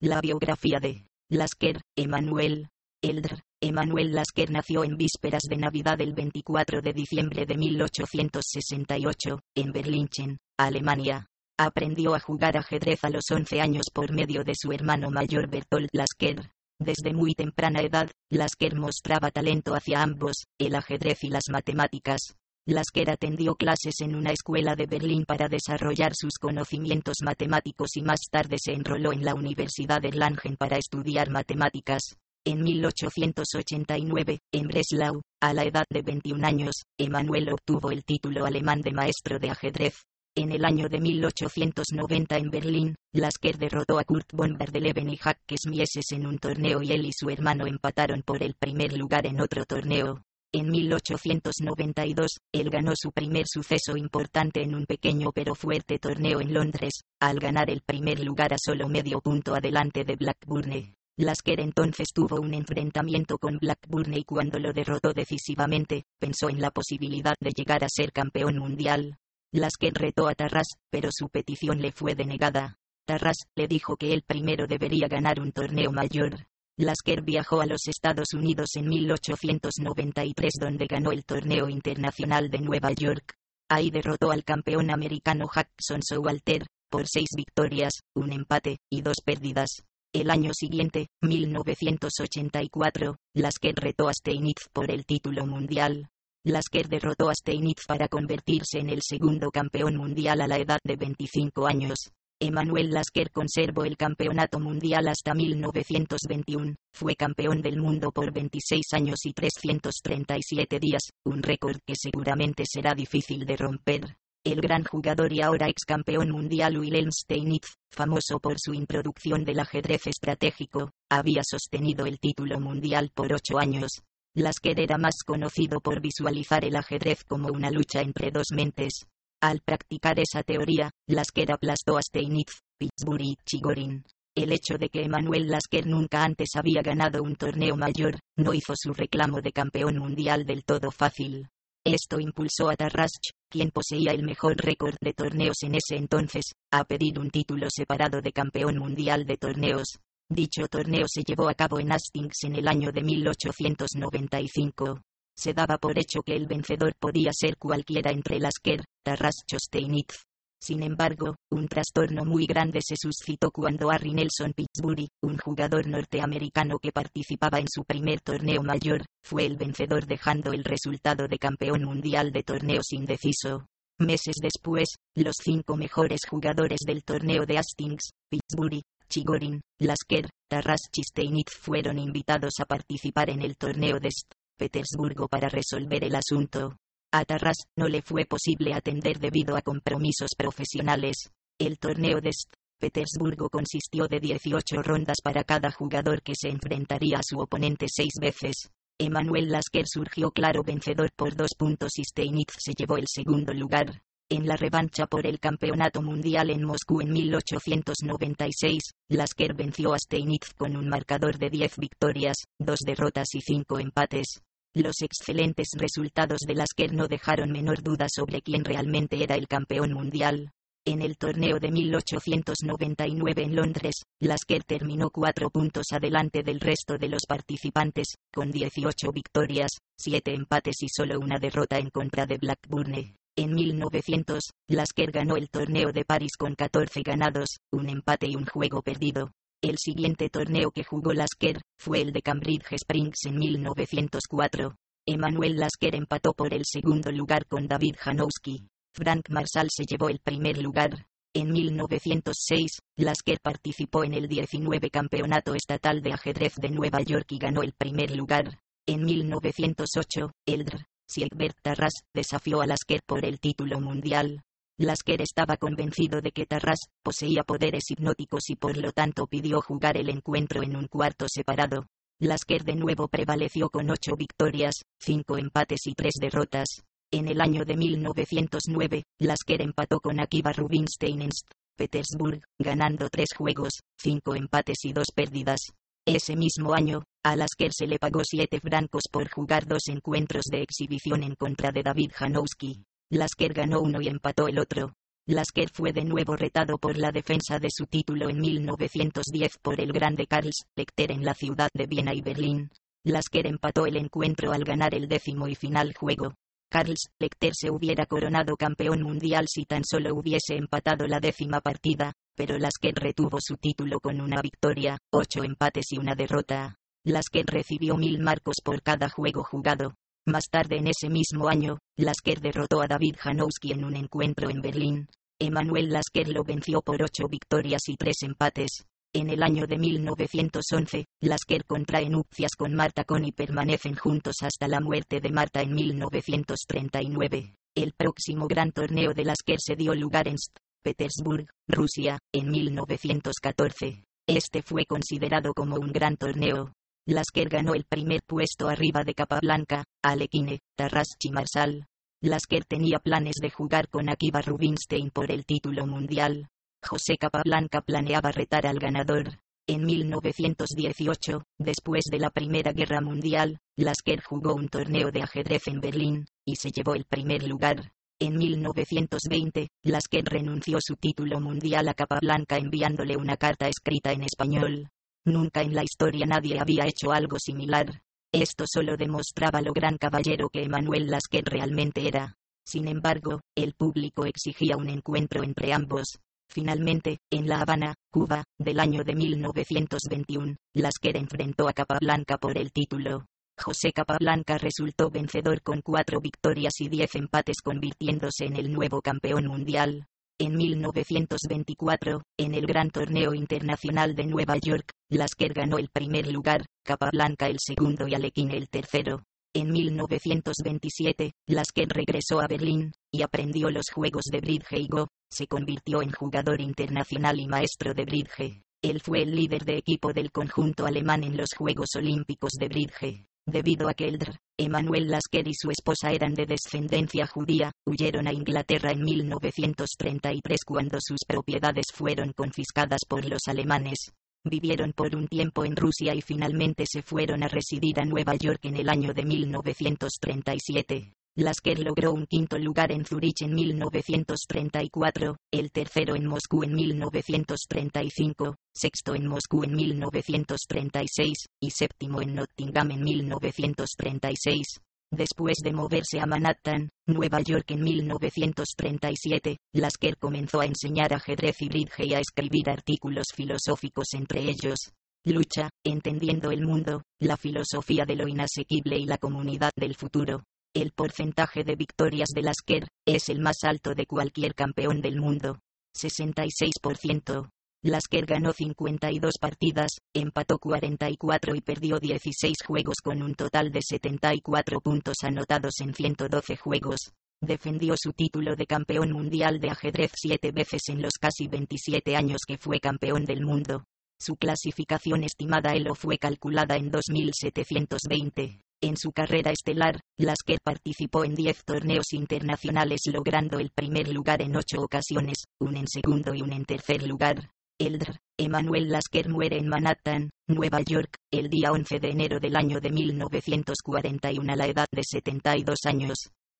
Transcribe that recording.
La biografía de Lasker, Emanuel Eldr. Emanuel Lasker nació en vísperas de Navidad el 24 de diciembre de 1868, en Berlingen, Alemania. Aprendió a jugar ajedrez a los 11 años por medio de su hermano mayor Bertolt Lasker. Desde muy temprana edad, Lasker mostraba talento hacia ambos, el ajedrez y las matemáticas. Lasker atendió clases en una escuela de Berlín para desarrollar sus conocimientos matemáticos y más tarde se enroló en la Universidad de Erlangen para estudiar matemáticas. En 1889, en Breslau, a la edad de 21 años, Emanuel obtuvo el título alemán de maestro de ajedrez. En el año de 1890 en Berlín, Lasker derrotó a Kurt von Bardeleben y Jacques Mieses en un torneo y él y su hermano empataron por el primer lugar en otro torneo. En 1892, él ganó su primer suceso importante en un pequeño pero fuerte torneo en Londres, al ganar el primer lugar a solo medio punto adelante de Blackburn. Lasker entonces tuvo un enfrentamiento con Blackburn y cuando lo derrotó decisivamente, pensó en la posibilidad de llegar a ser campeón mundial. Lasker retó a Tarras, pero su petición le fue denegada. Tarras le dijo que él primero debería ganar un torneo mayor. Lasker viajó a los Estados Unidos en 1893 donde ganó el torneo internacional de Nueva York. Ahí derrotó al campeón americano Jackson Showalter, por 6 victorias, un empate, y 2 pérdidas. El año siguiente, 1984, Lasker retó a Steinitz por el título mundial. Lasker derrotó a Steinitz para convertirse en el segundo campeón mundial a la edad de 25 años. Emanuel Lasker conservó el campeonato mundial hasta 1921, fue campeón del mundo por 26 años y 337 días, un récord que seguramente será difícil de romper. El gran jugador y ahora ex campeón mundial Wilhelm Steinitz, famoso por su introducción del ajedrez estratégico, había sostenido el título mundial por 8 años. Lasker era más conocido por visualizar el ajedrez como una lucha entre dos mentes. Al practicar esa teoría, Lasker aplastó a Steinitz, Pittsburgh y Chigorin. El hecho de que Emanuel Lasker nunca antes había ganado un torneo mayor, no hizo su reclamo de campeón mundial del todo fácil. Esto impulsó a Tarrasch, quien poseía el mejor récord de torneos en ese entonces, a pedir un título separado de campeón mundial de torneos. Dicho torneo se llevó a cabo en Hastings en el año de 1895. Se daba por hecho que el vencedor podía ser cualquiera entre Lasker, Tarrasch o Steinitz. Sin embargo, un trastorno muy grande se suscitó cuando Harry Nelson Pittsburgh, un jugador norteamericano que participaba en su primer torneo mayor, fue el vencedor dejando el resultado de campeón mundial de torneos indeciso. Meses después, los 5 mejores jugadores del torneo de Hastings, Pittsburgh, Chigorin, Lasker, Tarrasch y Steinitz fueron invitados a participar en el torneo de St. Petersburgo para resolver el asunto. A Tarrasch no le fue posible atender debido a compromisos profesionales. El torneo de St. Petersburgo consistió de 18 rondas para cada jugador que se enfrentaría a su oponente 6 veces. Emanuel Lasker surgió claro vencedor por 2 puntos y Steinitz se llevó el segundo lugar. En la revancha por el campeonato mundial en Moscú en 1896, Lasker venció a Steinitz con un marcador de 10 victorias, 2 derrotas y 5 empates. Los excelentes resultados de Lasker no dejaron menor duda sobre quién realmente era el campeón mundial. En el torneo de 1899 en Londres, Lasker terminó 4 puntos adelante del resto de los participantes, con 18 victorias, 7 empates y solo una derrota en contra de Blackburn. En 1900, Lasker ganó el torneo de París con 14 ganados, un empate y un juego perdido. El siguiente torneo que jugó Lasker fue el de Cambridge Springs en 1904. Emanuel Lasker empató por el segundo lugar con David Janowski. Frank Marshall se llevó el primer lugar. En 1906, Lasker participó en el 19 Campeonato Estatal de Ajedrez de Nueva York y ganó el primer lugar. En 1908, Eldr. Siegbert Tarrasch desafió a Lasker por el título mundial. Lasker estaba convencido de que Tarrasch poseía poderes hipnóticos y por lo tanto pidió jugar el encuentro en un cuarto separado. Lasker de nuevo prevaleció con 8 victorias, 5 empates y 3 derrotas. En el año de 1909, Lasker empató con Akiba Rubinstein en St. Petersburg, ganando 3 juegos, 5 empates y 2 pérdidas. Ese mismo año, a Lasker se le pagó 7 francos por jugar 2 encuentros de exhibición en contra de David Janowski. Lasker ganó uno y empató el otro. Lasker fue de nuevo retado por la defensa de su título en 1910 por el grande Karl Schlechter en la ciudad de Viena y Berlín. Lasker empató el encuentro al ganar el 10º y final juego. Karl Schlechter se hubiera coronado campeón mundial si tan solo hubiese empatado la 10ª partida, pero Lasker retuvo su título con una victoria, 8 empates y una derrota. Lasker recibió 1000 marcos por cada juego jugado. Más tarde en ese mismo año, Lasker derrotó a David Janowski en un encuentro en Berlín. Emanuel Lasker lo venció por 8 victorias y 3 empates. En el año de 1911, Lasker contrae nupcias con Marta Kohn y permanecen juntos hasta la muerte de Marta en 1939. El próximo gran torneo de Lasker se dio lugar en St. Petersburg, Rusia, en 1914. Este fue considerado como un gran torneo. Lasker ganó el primer puesto arriba de Capablanca, Alekhine, Tarrasch y Marshall. Lasker tenía planes de jugar con Akiva Rubinstein por el título mundial. José Capablanca planeaba retar al ganador. En 1918, después de la Primera Guerra Mundial, Lasker jugó un torneo de ajedrez en Berlín, y se llevó el primer lugar. En 1920, Lasker renunció su título mundial a Capablanca enviándole una carta escrita en español. Nunca en la historia nadie había hecho algo similar. Esto solo demostraba lo gran caballero que Emanuel Lasker realmente era. Sin embargo, el público exigía un encuentro entre ambos. Finalmente, en La Habana, Cuba, del año de 1921, Lasker enfrentó a Capablanca por el título. José Capablanca resultó vencedor con 4 victorias y 10 empates, convirtiéndose en el nuevo campeón mundial. En 1924, en el Gran Torneo Internacional de Nueva York, Lasker ganó el primer lugar, Capablanca el segundo y Alekhine el tercero. En 1927, Lasker regresó a Berlín, y aprendió los juegos de bridge y go. Se convirtió en jugador internacional y maestro de bridge. Él fue el líder de equipo del conjunto alemán en los Juegos Olímpicos de bridge. Debido a que el Dr. Emanuel Lasker y su esposa eran de descendencia judía, huyeron a Inglaterra en 1933 cuando sus propiedades fueron confiscadas por los alemanes. Vivieron por un tiempo en Rusia y finalmente se fueron a residir a Nueva York en el año de 1937. Lasker logró un 5º lugar en Zurich en 1934, el tercero en Moscú en 1935, sexto en Moscú en 1936, y séptimo en Nottingham en 1936. Después de moverse a Manhattan, Nueva York en 1937, Lasker comenzó a enseñar ajedrez y bridge y a escribir artículos filosóficos, entre ellos Lucha, entendiendo el mundo, la filosofía de lo inasequible y la comunidad del futuro. El porcentaje de victorias de Lasker es el más alto de cualquier campeón del mundo, 66%. Lasker ganó 52 partidas, empató 44 y perdió 16 juegos con un total de 74 puntos anotados en 112 juegos. Defendió su título de campeón mundial de ajedrez 7 veces en los casi 27 años que fue campeón del mundo. Su clasificación estimada Elo fue calculada en 2720. En su carrera estelar, Lasker participó en 10 torneos internacionales logrando el primer lugar en 8 ocasiones, un en segundo y un en tercer lugar. El Dr. Emanuel Lasker muere en Manhattan, Nueva York, el día 11 de enero del año de 1941 a la edad de 72 años.